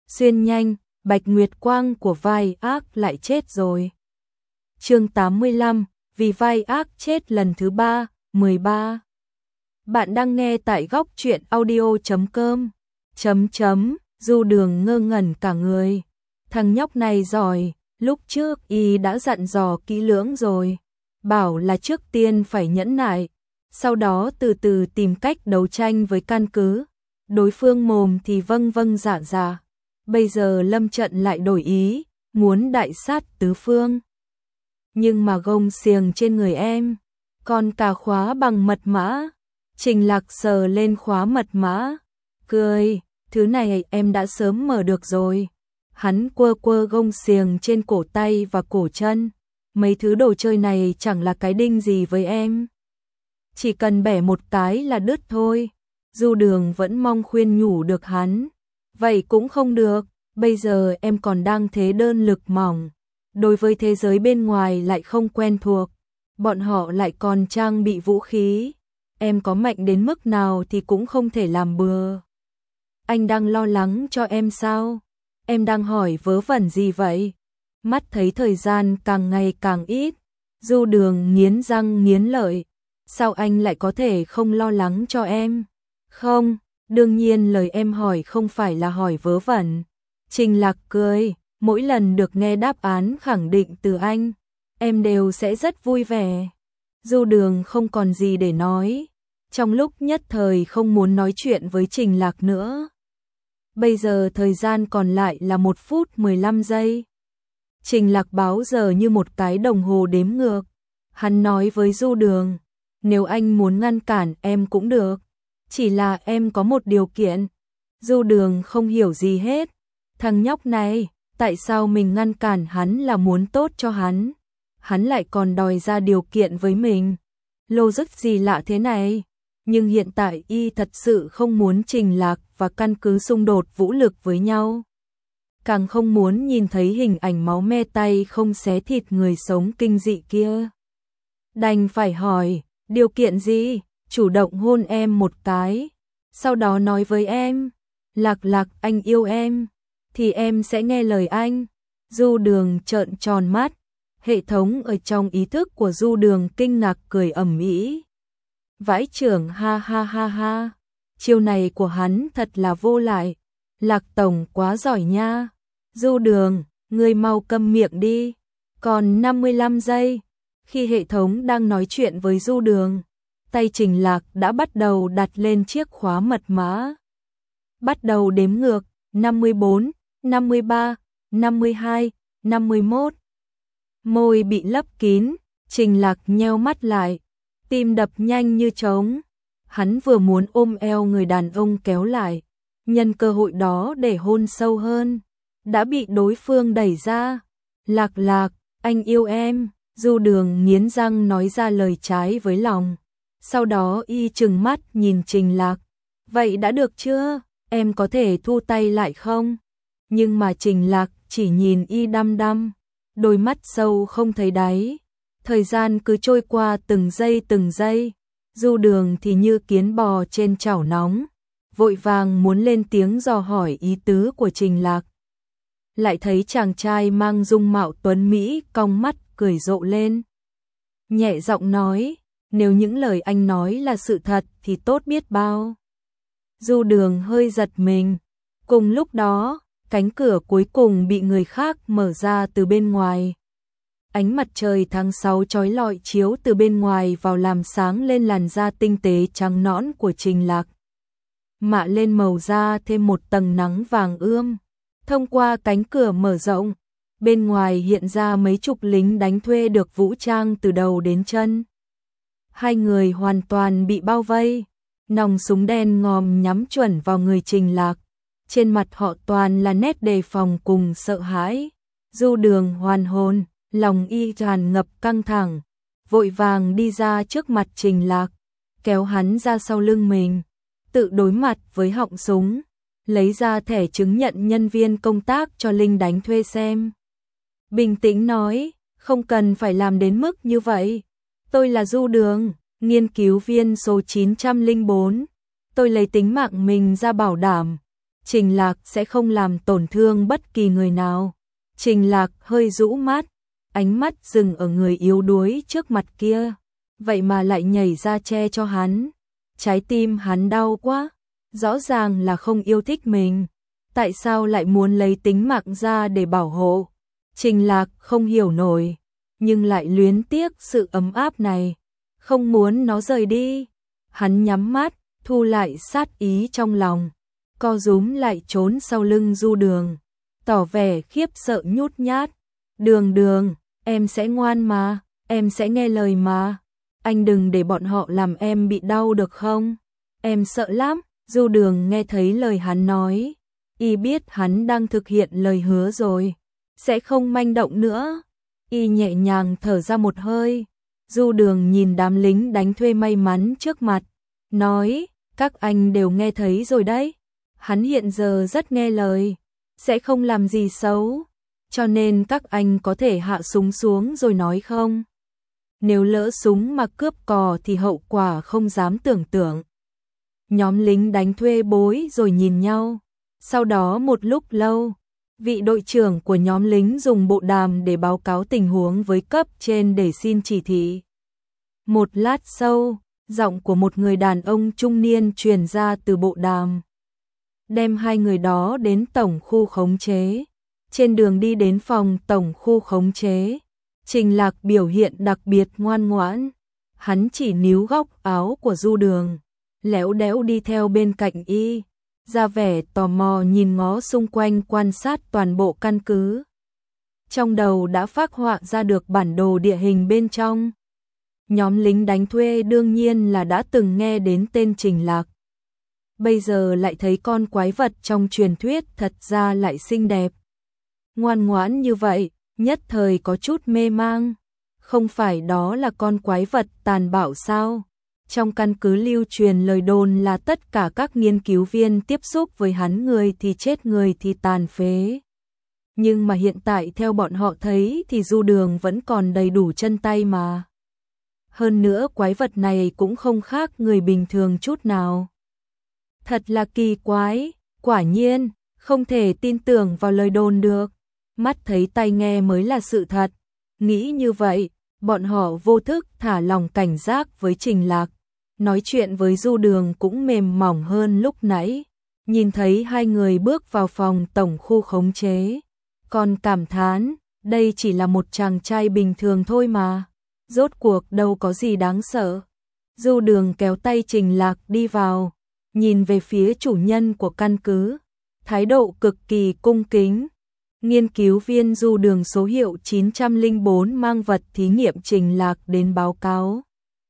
xuyên nhanh, Bạch Nguyệt Quang của vai ác lại chết rồi. Chương 85, vì vai ác chết lần thứ 13. Bạn đang nghe tại góc truyện audio.com. Du Đường ngơ ngẩn cả người. Thằng nhóc này giỏi, lúc trước y đã dặn dò kỹ lưỡng rồi. Bảo là trước tiên phải nhẫn nại, sau đó từ từ tìm cách đấu tranh với căn cứ. Đối phương mồm thì vâng vâng dạ dạ. Bây giờ lâm trận lại đổi ý, muốn đại sát tứ phương. Nhưng mà gông xiềng trên người em, còn cả khóa bằng mật mã. Trình Lạc sờ lên khóa mật mã, cười, thứ này em đã sớm mở được rồi. Hắn quơ quơ gông xiềng trên cổ tay và cổ chân. Mấy thứ đồ chơi này chẳng là cái đinh gì với em. Chỉ cần bẻ một cái là đứt thôi. Du Đường vẫn mong khuyên nhủ được hắn. Vậy cũng không được, bây giờ em còn đang thế đơn lực mỏng. Đối với thế giới bên ngoài lại không quen thuộc. Bọn họ lại còn trang bị vũ khí. Em có mạnh đến mức nào thì cũng không thể làm bừa. Anh đang lo lắng cho em sao? Em đang hỏi vớ vẩn gì vậy? Mắt thấy thời gian càng ngày càng ít. Du Đường nghiến răng nghiến lợi. Sao anh lại có thể không lo lắng cho em? Không, đương nhiên lời em hỏi không phải là hỏi vớ vẩn. Trình Lạc cười, mỗi lần được nghe đáp án khẳng định từ anh, em đều sẽ rất vui vẻ. Du Đường không còn gì để nói, trong lúc nhất thời không muốn nói chuyện với Trình Lạc nữa. Bây giờ thời gian còn lại là 1 phút 15 giây. Trình Lạc báo giờ như một cái đồng hồ đếm ngược. Hắn nói với Du Đường, nếu anh muốn ngăn cản em cũng được, chỉ là em có một điều kiện. Du Đường không hiểu gì hết. Thằng nhóc này, tại sao mình ngăn cản hắn là muốn tốt cho hắn? Hắn lại còn đòi ra điều kiện với mình. Logic gì lạ thế này? Nhưng hiện tại y thật sự không muốn Trình Lạc và căn cứ xung đột vũ lực với nhau. Càng không muốn nhìn thấy hình ảnh máu me tay không xé thịt người sống kinh dị kia. Đành phải hỏi, điều kiện gì? Chủ động hôn em một cái, sau đó nói với em, Lạc Lạc anh yêu em, thì em sẽ nghe lời anh. Du Đường trợn tròn mắt, hệ thống ở trong ý thức của Du Đường kinh ngạc cười ầm ĩ. Vãi chưởng ha ha ha ha, chiêu này của hắn thật là vô lại. Lạc Tổng quá giỏi nha. Du Đường, ngươi mau câm miệng đi. Còn 55 giây, khi hệ thống đang nói chuyện với Du Đường, tay Trình Lạc đã bắt đầu đặt lên chiếc khóa mật mã. Bắt đầu đếm ngược, 54, 53, 52, 51. Môi bị lấp kín, Trình Lạc nheo mắt lại, tim đập nhanh như trống. Hắn vừa muốn ôm eo người đàn ông kéo lại, nhân cơ hội đó để hôn sâu hơn, đã bị đối phương đẩy ra. Lạc Lạc, anh yêu em. Du Đường nghiến răng nói ra lời trái với lòng. Sau đó y trừng mắt nhìn Trình Lạc. Vậy đã được chưa? Em có thể thu tay lại không? Nhưng mà Trình Lạc chỉ nhìn y đăm đăm, đôi mắt sâu không thấy đáy. Thời gian cứ trôi qua từng giây. Du Đường thì như kiến bò trên chảo nóng, vội vàng muốn lên tiếng dò hỏi ý tứ của Trình Lạc. Lại thấy chàng trai mang dung mạo tuấn Mỹ cong mắt cười rộ lên. Nhẹ giọng nói, nếu những lời anh nói là sự thật thì tốt biết bao. Du Đường hơi giật mình. Cùng lúc đó, cánh cửa cuối cùng bị người khác mở ra từ bên ngoài. Ánh mặt trời tháng 6 chói lọi chiếu từ bên ngoài vào làm sáng lên làn da tinh tế trắng nõn của Trình Lạc. Mạ lên màu da thêm một tầng nắng vàng ươm. Thông qua cánh cửa mở rộng, bên ngoài hiện ra mấy chục lính đánh thuê được vũ trang từ đầu đến chân. Hai người hoàn toàn bị bao vây, nòng súng đen ngòm nhắm chuẩn vào người Trình Lạc. Trên mặt họ toàn là nét đề phòng cùng sợ hãi. Du Đường hoàn hồn, lòng y tràn ngập căng thẳng, vội vàng đi ra trước mặt Trình Lạc, kéo hắn ra sau lưng mình, tự đối mặt với họng súng, lấy ra thẻ chứng nhận nhân viên công tác cho lính đánh thuê xem. Bình tĩnh nói, không cần phải làm đến mức như vậy. Tôi là Du Đường, nghiên cứu viên số 904. Tôi lấy tính mạng mình ra bảo đảm. Trình Lạc sẽ không làm tổn thương bất kỳ người nào. Trình Lạc hơi rũ mắt, ánh mắt dừng ở người yếu đuối trước mặt kia, vậy mà lại nhảy ra che cho hắn. Trái tim hắn đau quá, rõ ràng là không yêu thích mình, tại sao lại muốn lấy tính mạng ra để bảo hộ. Trình Lạc không hiểu nổi, nhưng lại luyến tiếc sự ấm áp này, không muốn nó rời đi. Hắn nhắm mắt, thu lại sát ý trong lòng, co rúm lại trốn sau lưng Du Đường, tỏ vẻ khiếp sợ nhút nhát. Đường Đường, em sẽ ngoan mà, em sẽ nghe lời mà. Anh đừng để bọn họ làm em bị đau được không? Em sợ lắm. Du Đường nghe thấy lời hắn nói, y biết hắn đang thực hiện lời hứa rồi, sẽ không manh động nữa. Y nhẹ nhàng thở ra một hơi. Du Đường nhìn đám lính đánh thuê may mắn trước mặt, nói, các anh đều nghe thấy rồi đấy. Hắn hiện giờ rất nghe lời, sẽ không làm gì xấu, cho nên các anh có thể hạ súng xuống rồi nói không? Nếu lỡ súng mà cướp cò thì hậu quả không dám tưởng tượng. Nhóm lính đánh thuê bối rồi nhìn nhau. Sau đó một lúc lâu, vị đội trưởng của nhóm lính dùng bộ đàm để báo cáo tình huống với cấp trên để xin chỉ thị. Một lát sau, giọng của một người đàn ông trung niên truyền ra từ bộ đàm. Đem hai người đó đến tổng khu khống chế. Trên đường đi đến phòng tổng khu khống chế, Trình Lạc biểu hiện đặc biệt ngoan ngoãn. Hắn chỉ níu góc áo của Du Đường, léo đéo đi theo bên cạnh y, ra vẻ tò mò nhìn ngó xung quanh quan sát toàn bộ căn cứ. Trong đầu đã phác họa ra được bản đồ địa hình bên trong. Nhóm lính đánh thuê đương nhiên là đã từng nghe đến tên Trình Lạc. Bây giờ lại thấy con quái vật trong truyền thuyết thật ra lại xinh đẹp. Ngoan ngoãn như vậy, nhất thời có chút mê mang. Không phải đó là con quái vật tàn bạo sao? Trong căn cứ lưu truyền lời đồn là tất cả các nghiên cứu viên tiếp xúc với hắn người thì chết người thì tàn phế. Nhưng mà hiện tại theo bọn họ thấy thì Du Đường vẫn còn đầy đủ chân tay mà. Hơn nữa quái vật này cũng không khác người bình thường chút nào. Thật là kỳ quái, quả nhiên, không thể tin tưởng vào lời đồn được. Mắt thấy tai nghe mới là sự thật. Nghĩ như vậy, bọn họ vô thức thả lòng cảnh giác với Trình Lạc. Nói chuyện với Du Đường cũng mềm mỏng hơn lúc nãy. Nhìn thấy hai người bước vào phòng tổng khu khống chế, còn cảm thán, đây chỉ là một chàng trai bình thường thôi mà. Rốt cuộc đâu có gì đáng sợ. Du Đường kéo tay Trình Lạc đi vào, nhìn về phía chủ nhân của căn cứ, thái độ cực kỳ cung kính. Nghiên cứu viên Du Đường số hiệu 904 mang vật thí nghiệm Trình Lạc đến báo cáo.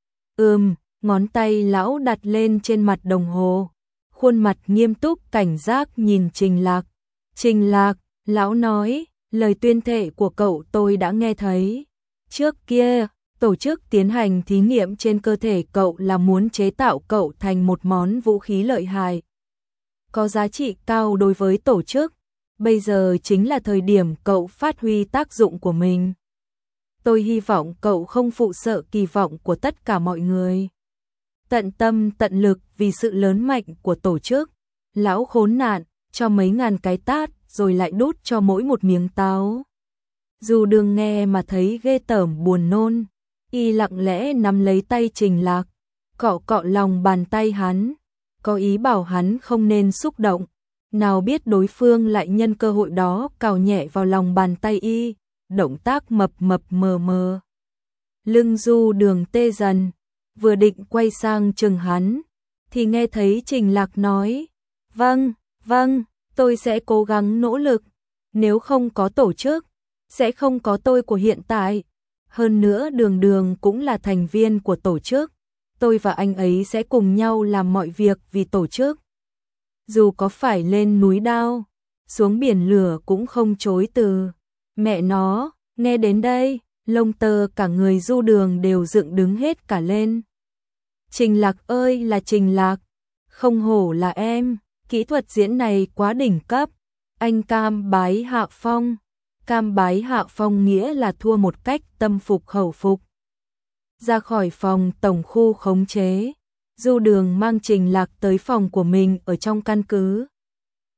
Ngón tay lão đặt lên trên mặt đồng hồ, khuôn mặt nghiêm túc cảnh giác nhìn Trình Lạc. Trình Lạc, lão nói, lời tuyên thệ của cậu tôi đã nghe thấy. Trước kia, tổ chức tiến hành thí nghiệm trên cơ thể cậu là muốn chế tạo cậu thành một món vũ khí lợi hại, có giá trị cao đối với tổ chức. Bây giờ chính là thời điểm cậu phát huy tác dụng của mình. Tôi hy vọng cậu không phụ sợ kỳ vọng của tất cả mọi người. Tận tâm tận lực vì sự lớn mạnh của tổ chức. Lão khốn nạn, cho mấy ngàn cái tát rồi lại đút cho mỗi một miếng táo. Dù Đường nghe mà thấy ghê tởm buồn nôn, y lặng lẽ nắm lấy tay Trình Lạc, cọ cọ lòng bàn tay hắn, có ý bảo hắn không nên xúc động. Nào biết đối phương lại nhân cơ hội đó cào nhẹ vào lòng bàn tay y, động tác mập mập mờ mờ. Lưng Du Đường tê dần, vừa định quay sang chừng hắn, thì nghe thấy Trình Lạc nói, vâng, tôi sẽ cố gắng nỗ lực, nếu không có tổ chức, sẽ không có tôi của hiện tại. Hơn nữa Đường Đường cũng là thành viên của tổ chức, tôi và anh ấy sẽ cùng nhau làm mọi việc vì tổ chức. Dù có phải lên núi đao, xuống biển lửa cũng không chối từ. Mẹ nó, nghe đến đây, lông tơ cả người Du Đường đều dựng đứng hết cả lên. Trình Lạc ơi là Trình Lạc, không hổ là em, kỹ thuật diễn này quá đỉnh cấp. Anh cam bái hạ phong. Cam bái hạ phong nghĩa là thua một cách tâm phục khẩu phục. Ra khỏi phòng tổng khu khống chế, Du Đường mang Trình Lạc tới phòng của mình ở trong căn cứ.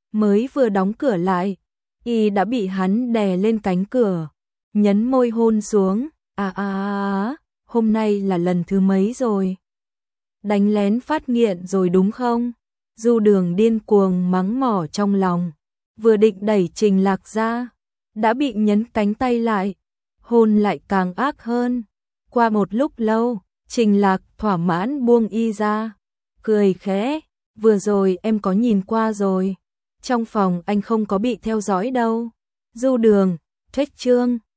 mới vừa đóng cửa lại, y đã bị hắn đè lên cánh cửa, nhấn môi hôn xuống. Hôm nay là lần thứ mấy rồi? Đánh lén phát nghiện rồi đúng không? Du Đường điên cuồng mắng mỏ trong lòng, vừa định đẩy Trình Lạc ra, đã bị nhấn cánh tay lại, hôn lại càng ác hơn. Qua một lúc lâu, Trình Lạc thỏa mãn buông y ra, cười khẽ, vừa rồi em có nhìn qua rồi, trong phòng anh không có bị theo dõi đâu. Du Đường, Thuết Trương.